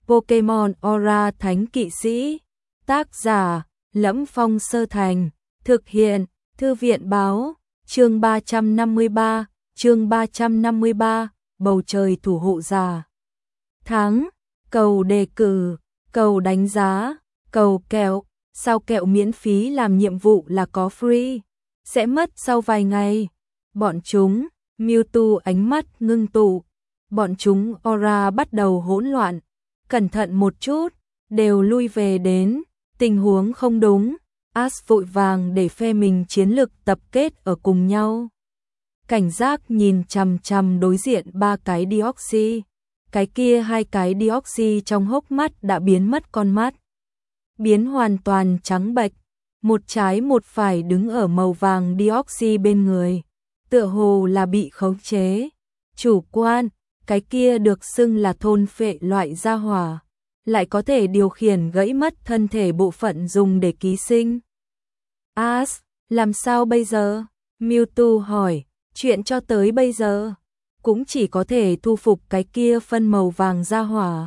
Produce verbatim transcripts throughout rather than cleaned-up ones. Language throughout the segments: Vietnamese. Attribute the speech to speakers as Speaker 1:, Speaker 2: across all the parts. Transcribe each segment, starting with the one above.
Speaker 1: Pokemon Aura Thánh Kỵ Sĩ. Tác giả: Lẫm Phong Sơ Thành. Thực hiện: Thư viện báo. Chương ba trăm năm mươi ba, chương ba trăm năm mươi ba, bầu trời thủ hộ giả. Tháng, cầu đề cử, cầu đánh giá, cầu kẹo, sao kẹo miễn phí làm nhiệm vụ là có free, sẽ mất sau vài ngày. Bọn chúng, Mewtwo ánh mắt ngưng tụ, bọn chúng Aura bắt đầu hỗn loạn, cẩn thận một chút, đều lui về đến, tình huống không đúng. Ash vội vàng để phe mình chiến lực tập kết ở cùng nhau. Cảnh giác nhìn chằm chằm đối diện ba cái Deoxys. Cái kia hai cái Deoxys trong hốc mắt đã biến mất con mắt. Biến hoàn toàn trắng bệch. Một trái một phải đứng ở màu vàng Deoxys bên người. Tựa hồ là bị khống chế. Chủ quan, cái kia được xưng là thôn phệ loại gia hỏa. Lại có thể điều khiển gãy mất thân thể bộ phận dùng để ký sinh. Ash, làm sao bây giờ? Mewtwo hỏi, chuyện cho tới bây giờ, cũng chỉ có thể thu phục cái kia phân màu vàng ra hỏa.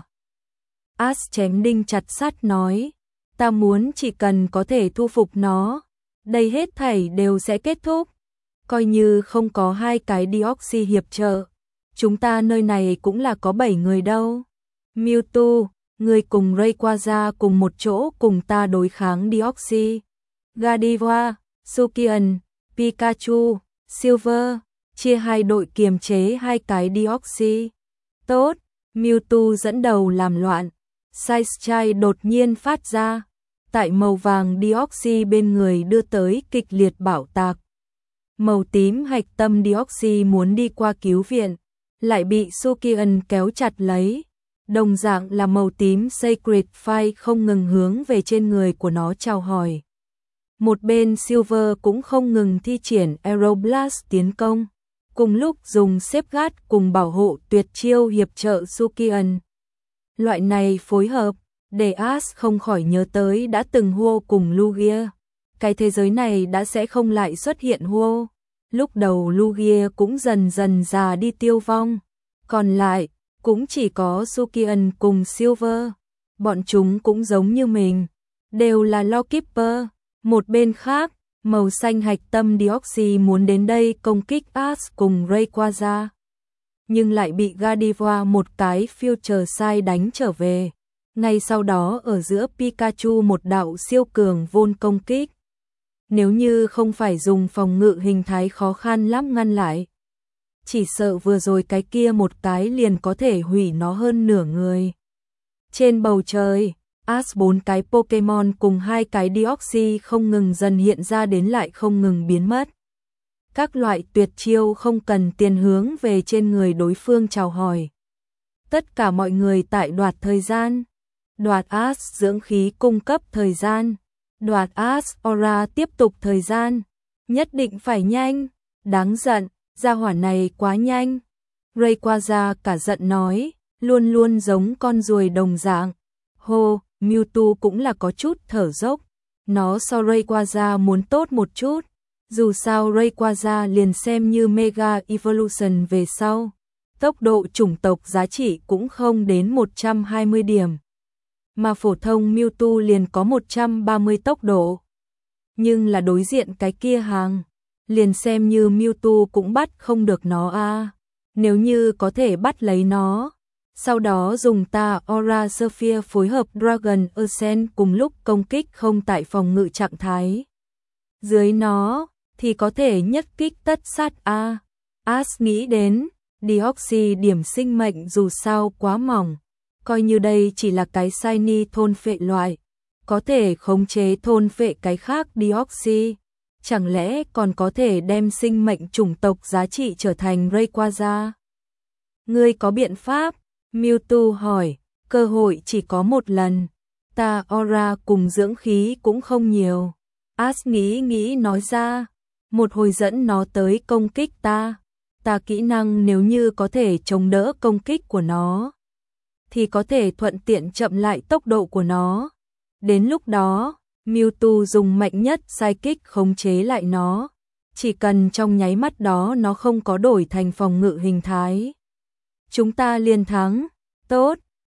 Speaker 1: Ash chém đinh chặt sắt nói, ta muốn chỉ cần có thể thu phục nó, đây hết thảy đều sẽ kết thúc. Coi như không có hai cái Deoxys hiệp trợ, chúng ta nơi này cũng là có bảy người đâu. Mewtwo, người cùng Rayquaza cùng một chỗ cùng ta đối kháng Deoxys. Gardevoir, Sukian, Pikachu, Silver, chia hai đội kiềm chế hai cái Deoxys. Tốt, Mewtwo dẫn đầu làm loạn. Saischai đột nhiên phát ra, tại màu vàng Deoxys bên người đưa tới kịch liệt bạo tạc. Màu tím hạch tâm Deoxys muốn đi qua cứu viện, lại bị Sukian kéo chặt lấy. Đồng dạng là màu tím Sacred Fire không ngừng hướng về trên người của nó chào hỏi. Một bên Silver cũng không ngừng thi triển Aeroblast tiến công, cùng lúc dùng Safeguard cùng bảo hộ tuyệt chiêu hiệp trợ Sukian. Loại này phối hợp, để Ash không khỏi nhớ tới đã từng Huo cùng Lugia. Cái thế giới này đã sẽ không lại xuất hiện Huo. Lúc đầu Lugia cũng dần dần già đi tiêu vong. Còn lại, cũng chỉ có Sukian cùng Silver. Bọn chúng cũng giống như mình, đều là Lawkeeper. Một bên khác, màu xanh hạch tâm Deoxys muốn đến đây công kích Ash cùng Rayquaza, nhưng lại bị Gardevoir một cái Future Sight đánh trở về. Ngay sau đó ở giữa Pikachu một đạo siêu cường vôn công kích. Nếu như không phải dùng phòng ngự hình thái khó khăn lắm ngăn lại, chỉ sợ vừa rồi cái kia một cái liền có thể hủy nó hơn nửa người. Trên bầu trời, Ash bốn cái Pokemon cùng hai cái Deoxys không ngừng dần hiện ra đến lại không ngừng biến mất. Các loại tuyệt chiêu không cần tiền hướng về trên người đối phương chào hỏi. Tất cả mọi người tại đoạt thời gian. Đoạt Ash dưỡng khí cung cấp thời gian. Đoạt Ash Aura tiếp tục thời gian. Nhất định phải nhanh. Đáng giận, gia hỏa này quá nhanh. Rayquaza cả giận nói, luôn luôn giống con ruồi đồng dạng. Hô, Mewtwo cũng là có chút thở dốc. Nó so Rayquaza muốn tốt một chút. Dù sao Rayquaza liền xem như Mega Evolution về sau. Tốc độ chủng tộc giá trị cũng không đến một trăm hai mươi điểm. Mà phổ thông Mewtwo liền có một trăm ba mươi tốc độ. Nhưng là đối diện cái kia hàng, liền xem như Mewtwo cũng bắt không được nó a. À. Nếu như có thể bắt lấy nó, sau đó dùng ta Aura Sphere phối hợp Dragon Ascent cùng lúc công kích không tại phòng ngự trạng thái. Dưới nó, thì có thể nhất kích tất sát a. À. Ash nghĩ đến, Deoxys điểm sinh mệnh dù sao quá mỏng, coi như đây chỉ là cái shiny thôn phệ loại, có thể khống chế thôn phệ cái khác Deoxys, chẳng lẽ còn có thể đem sinh mệnh chủng tộc giá trị trở thành Rayquaza? Ngươi có biện pháp? Mewtwo hỏi, cơ hội chỉ có một lần, ta Aura cùng dưỡng khí cũng không nhiều. Ash nghĩ nghĩ nói ra, một hồi dẫn nó tới công kích ta, ta kỹ năng nếu như có thể chống đỡ công kích của nó, thì có thể thuận tiện chậm lại tốc độ của nó. Đến lúc đó, Mewtwo dùng mạnh nhất Psychic khống chế lại nó, chỉ cần trong nháy mắt đó nó không có đổi thành phòng ngự hình thái. Chúng ta liền thắng. Tốt,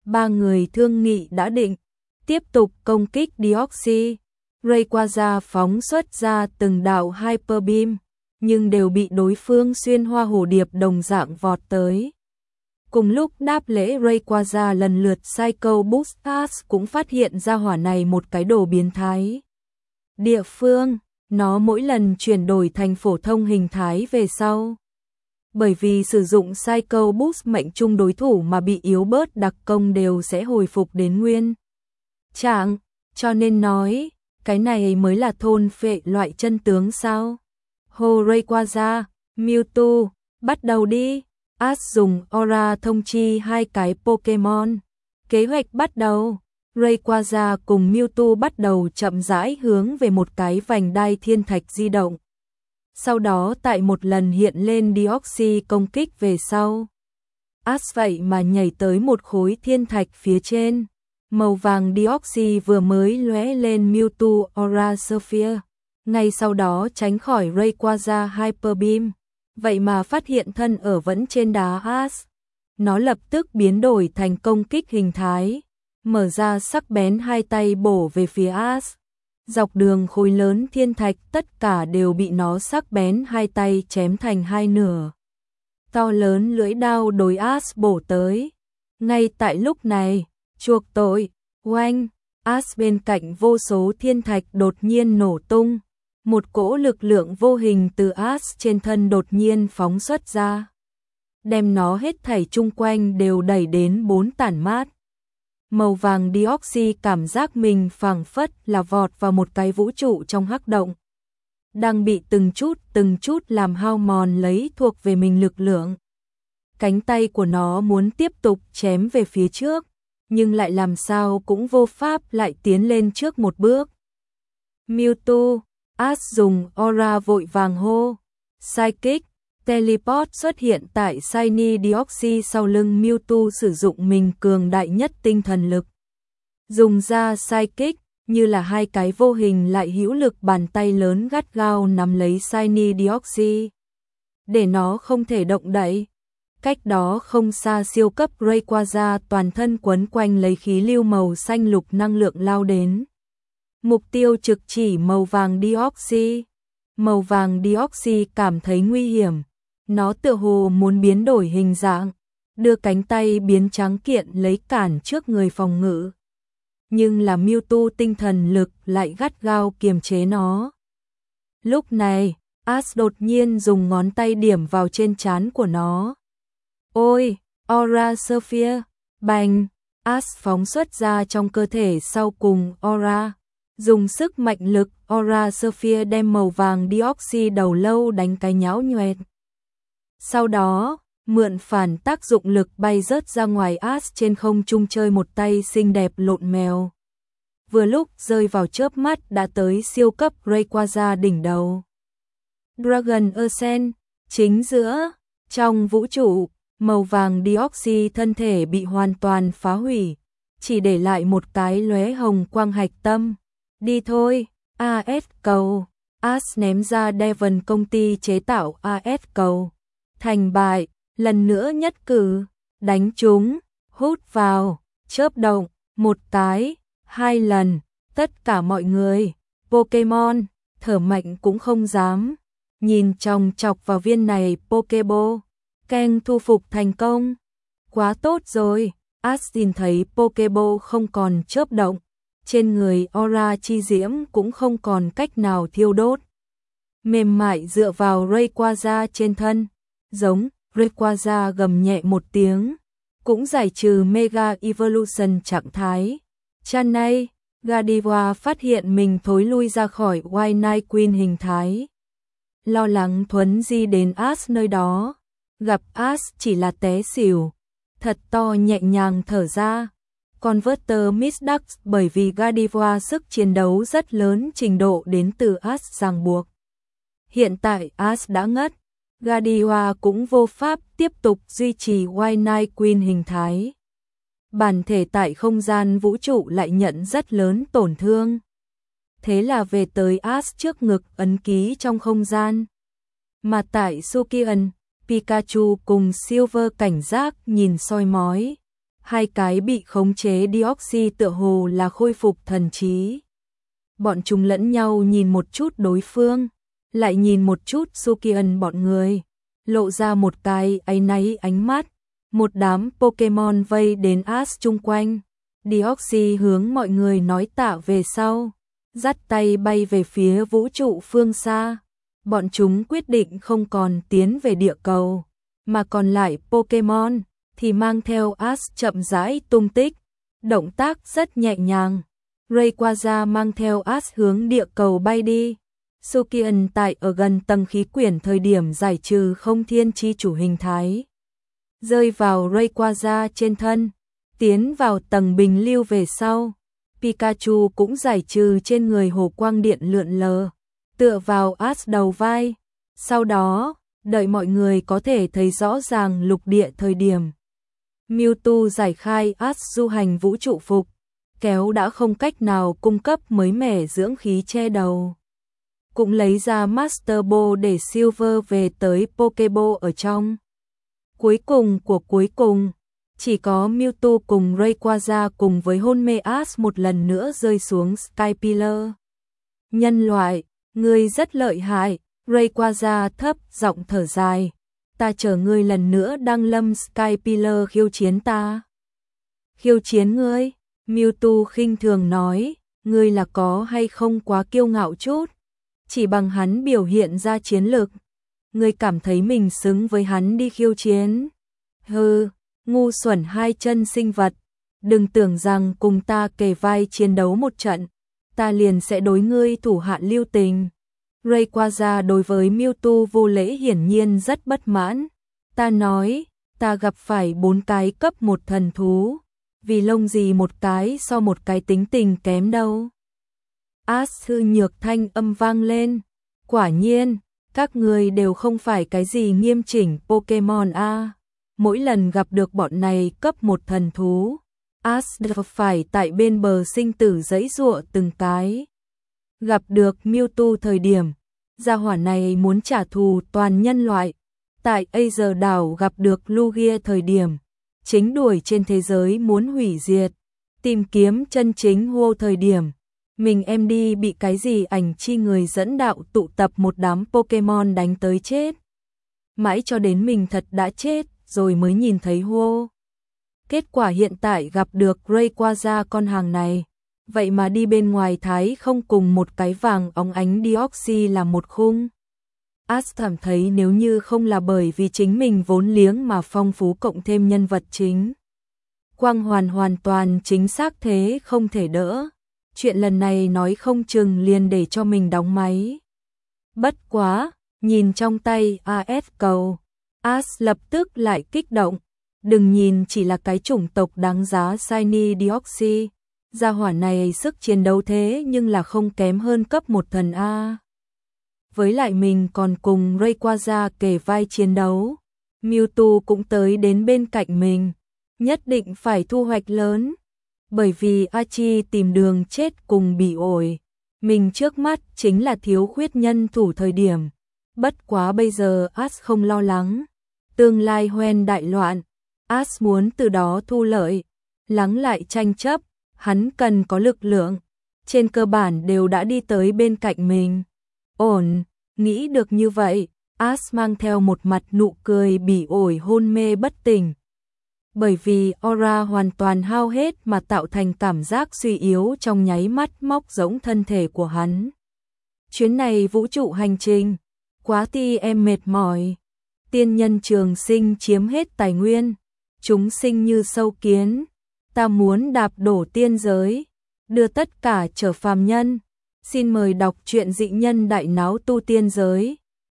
Speaker 1: ba người thương nghị đã định tiếp tục công kích Deoxys. Rayquaza phóng xuất ra từng đạo Hyper Beam, nhưng đều bị đối phương xuyên hoa hồ điệp đồng dạng vọt tới. Cùng lúc đáp lễ Rayquaza lần lượt Psycho Boost cũng phát hiện ra hỏa này một cái đồ biến thái. Địa phương, nó mỗi lần chuyển đổi thành phổ thông hình thái về sau. Bởi vì sử dụng Psycho Boost mệnh trung đối thủ mà bị yếu bớt đặc công đều sẽ hồi phục đến nguyên trạng, cho nên nói, cái này mới là thôn phệ loại chân tướng sao. Hồ Rayquaza, Mewtwo, bắt đầu đi. Ash dùng Aura thông chi hai cái Pokémon. Kế hoạch bắt đầu. Rayquaza cùng Mewtwo bắt đầu chậm rãi hướng về một cái vành đai thiên thạch di động. Sau đó tại một lần hiện lên Deoxys công kích về sau. Ash vậy mà nhảy tới một khối thiên thạch phía trên. Màu vàng Deoxys vừa mới lóe lên Mewtwo Aura Sphere. Ngay sau đó tránh khỏi Rayquaza Hyper Beam. Vậy mà phát hiện thân ở vẫn trên đá Ash. Nó lập tức biến đổi thành công kích hình thái. Mở ra sắc bén hai tay bổ về phía Ash. Dọc đường khối lớn thiên thạch tất cả đều bị nó sắc bén hai tay chém thành hai nửa. To lớn lưỡi đao đối Ash bổ tới. Ngay tại lúc này, chuộc tội, oanh, Ash bên cạnh vô số thiên thạch đột nhiên nổ tung. Một cỗ lực lượng vô hình từ Ash trên thân đột nhiên phóng xuất ra. Đem nó hết thảy chung quanh đều đẩy đến bốn tản mát. Màu vàng Deoxys cảm giác mình phảng phất là vọt vào một cái vũ trụ trong hắc động. Đang bị từng chút từng chút làm hao mòn lấy thuộc về mình lực lượng. Cánh tay của nó muốn tiếp tục chém về phía trước, nhưng lại làm sao cũng vô pháp lại tiến lên trước một bước. Mewtwo, Ash dùng Aura vội vàng hô. Psychic, Teleport xuất hiện tại Shiny Deoxys sau lưng Mewtwo sử dụng mình cường đại nhất tinh thần lực. Dùng ra Psychic, như là hai cái vô hình lại hữu lực bàn tay lớn gắt gao nắm lấy Shiny Deoxys. Để nó không thể động đậy. Cách đó không xa siêu cấp Rayquaza toàn thân quấn quanh lấy khí lưu màu xanh lục năng lượng lao đến. Mục tiêu trực chỉ màu vàng Deoxys. Màu vàng Deoxys cảm thấy nguy hiểm. Nó tựa hồ muốn biến đổi hình dạng, đưa cánh tay biến trắng kiện lấy cản trước người phòng ngự. Nhưng là Mewtwo tinh thần lực lại gắt gao kiềm chế nó. Lúc này, Ash đột nhiên dùng ngón tay điểm vào trên trán của nó. Ôi, Aura Sphere, bành, Ash phóng xuất ra trong cơ thể sau cùng Aura. Dùng sức mạnh lực Aura Sphere đem màu vàng Deoxys đầu lâu đánh cái nhão nhoẹt. Sau đó, mượn phản tác dụng lực bay rớt ra ngoài Ash trên không trung chơi một tay xinh đẹp lộn mèo. Vừa lúc rơi vào chớp mắt đã tới siêu cấp Rayquaza đỉnh đầu. Dragon Ascent, chính giữa, trong vũ trụ, màu vàng Deoxys thân thể bị hoàn toàn phá hủy, chỉ để lại một cái lóe hồng quang hạch tâm. Đi thôi, a ét cầu. Ash ném ra Devon công ty chế tạo a ét cầu. Thành bại, lần nữa nhất cử, đánh chúng, hút vào, chớp động, một cái, hai lần, tất cả mọi người, Pokémon, thở mạnh cũng không dám. Nhìn chòng chọc vào viên này Pokéball, Ken thu phục thành công. Quá tốt rồi, Ash nhìn thấy Pokéball không còn chớp động. Trên người Aura chi diễm cũng không còn cách nào thiêu đốt. Mềm mại dựa vào Rayquaza trên thân. Giống, Rayquaza gầm nhẹ một tiếng. Cũng giải trừ Mega Evolution trạng thái. Chan này, Gardevoir phát hiện mình thối lui ra khỏi White Night Queen hình thái. Lo lắng thuấn di đến Ash nơi đó. Gặp Ash chỉ là té xỉu. Thật to nhẹ nhàng thở ra. Converter Misdax bởi vì Gardevoir sức chiến đấu rất lớn trình độ đến từ Ash ràng buộc. Hiện tại Ash đã ngất, Gardevoir cũng vô pháp tiếp tục duy trì White Night Queen hình thái. Bản thể tại không gian vũ trụ lại nhận rất lớn tổn thương. Thế là về tới Ash trước ngực ấn ký trong không gian. Mà tại Sukian, Pikachu cùng Silver cảnh giác nhìn soi mói. Hai cái bị khống chế Deoxy tựa hồ là khôi phục thần trí. Bọn chúng lẫn nhau nhìn một chút đối phương, lại nhìn một chút Sukian bọn người, lộ ra một cái áy náy ánh mắt. Một đám Pokemon vây đến Ash chung quanh. Deoxy hướng mọi người nói tạ về sau, dắt tay bay về phía vũ trụ phương xa. Bọn chúng quyết định không còn tiến về địa cầu, mà còn lại Pokemon thì mang theo Ash chậm rãi tung tích, động tác rất nhẹ nhàng. Rayquaza mang theo Ash hướng địa cầu bay đi. Sukian tại ở gần tầng khí quyển thời điểm giải trừ không thiên chi chủ hình thái, rơi vào Rayquaza trên thân, tiến vào tầng bình lưu về sau. Pikachu cũng giải trừ trên người hồ quang điện lượn lờ, tựa vào Ash đầu vai. Sau đó, đợi mọi người có thể thấy rõ ràng lục địa thời điểm, Mewtwo giải khai Ash du hành vũ trụ phục, kéo đã không cách nào cung cấp mới mẻ dưỡng khí che đầu. Cũng lấy ra Master Ball để Silver về tới Pokeball ở trong. Cuối cùng của cuối cùng, chỉ có Mewtwo cùng Rayquaza cùng với hôn mê Ash một lần nữa rơi xuống Skypillar. Nhân loại, ngươi rất lợi hại, Rayquaza thấp giọng thở dài. Ta chờ ngươi lần nữa đăng lâm Skypillar khiêu chiến ta. Khiêu chiến ngươi? Mewtwo khinh thường nói, ngươi là có hay không quá kiêu ngạo chút? Chỉ bằng hắn biểu hiện ra chiến lực, ngươi cảm thấy mình xứng với hắn đi khiêu chiến? Hừ, ngu xuẩn hai chân sinh vật, đừng tưởng rằng cùng ta kề vai chiến đấu một trận, ta liền sẽ đối ngươi thủ hạ lưu tình. Rayquaza đối với Mewtwo vô lễ hiển nhiên rất bất mãn. Ta nói, ta gặp phải bốn cái cấp một thần thú, vì lông gì một cái so một cái tính tình kém đâu. Ash hư nhược thanh âm vang lên. Quả nhiên, các người đều không phải cái gì nghiêm chỉnh Pokemon a. Mỗi lần gặp được bọn này cấp một thần thú, Ash đều phải tại bên bờ sinh tử giãy giụa từng cái. Gặp được Mewtwo thời điểm, gia hỏa này muốn trả thù toàn nhân loại. Tại Aether đảo gặp được Lugia thời điểm, chính đuổi trên thế giới muốn hủy diệt. Tìm kiếm chân chính Ho thời điểm, mình em đi bị cái gì ảnh chi người dẫn đạo tụ tập một đám Pokemon đánh tới chết. Mãi cho đến mình thật đã chết rồi mới nhìn thấy Ho. Kết quả hiện tại gặp được Rayquaza con hàng này, vậy mà đi bên ngoài thái không cùng một cái vàng óng ánh Deoxy là một khung. Ash cảm thấy nếu như không là bởi vì chính mình vốn liếng mà phong phú cộng thêm nhân vật chính, quang hoàn hoàn toàn chính xác thế không thể đỡ. Chuyện lần này nói không chừng liền để cho mình đóng máy. Bất quá, nhìn trong tay a ét cầu, Ash lập tức lại kích động. Đừng nhìn chỉ là cái chủng tộc đáng giá Shiny Deoxy, gia hỏa này sức chiến đấu thế nhưng là không kém hơn cấp một thần A. Với lại mình còn cùng Rayquaza kề vai chiến đấu, Mewtwo cũng tới đến bên cạnh mình, nhất định phải thu hoạch lớn. Bởi vì Archie tìm đường chết cùng bị ổi, mình trước mắt chính là thiếu khuyết nhân thủ thời điểm. Bất quá bây giờ Ash không lo lắng, tương lai hoen đại loạn, Ash muốn từ đó thu lợi, lắng lại tranh chấp, hắn cần có lực lượng, trên cơ bản đều đã đi tới bên cạnh mình. Ổn, nghĩ được như vậy, Ash mang theo một mặt nụ cười bị ổi hôn mê bất tỉnh. Bởi vì aura hoàn toàn hao hết mà tạo thành cảm giác suy yếu trong nháy mắt móc rỗng thân thể của hắn. Chuyến này vũ trụ hành trình, quá ti em mệt mỏi. Tiên nhân trường sinh chiếm hết tài nguyên, chúng sinh như sâu kiến. Ta muốn đạp đổ tiên giới, đưa tất cả trở phàm nhân. Xin mời đọc truyện dị nhân đại náo tu tiên giới.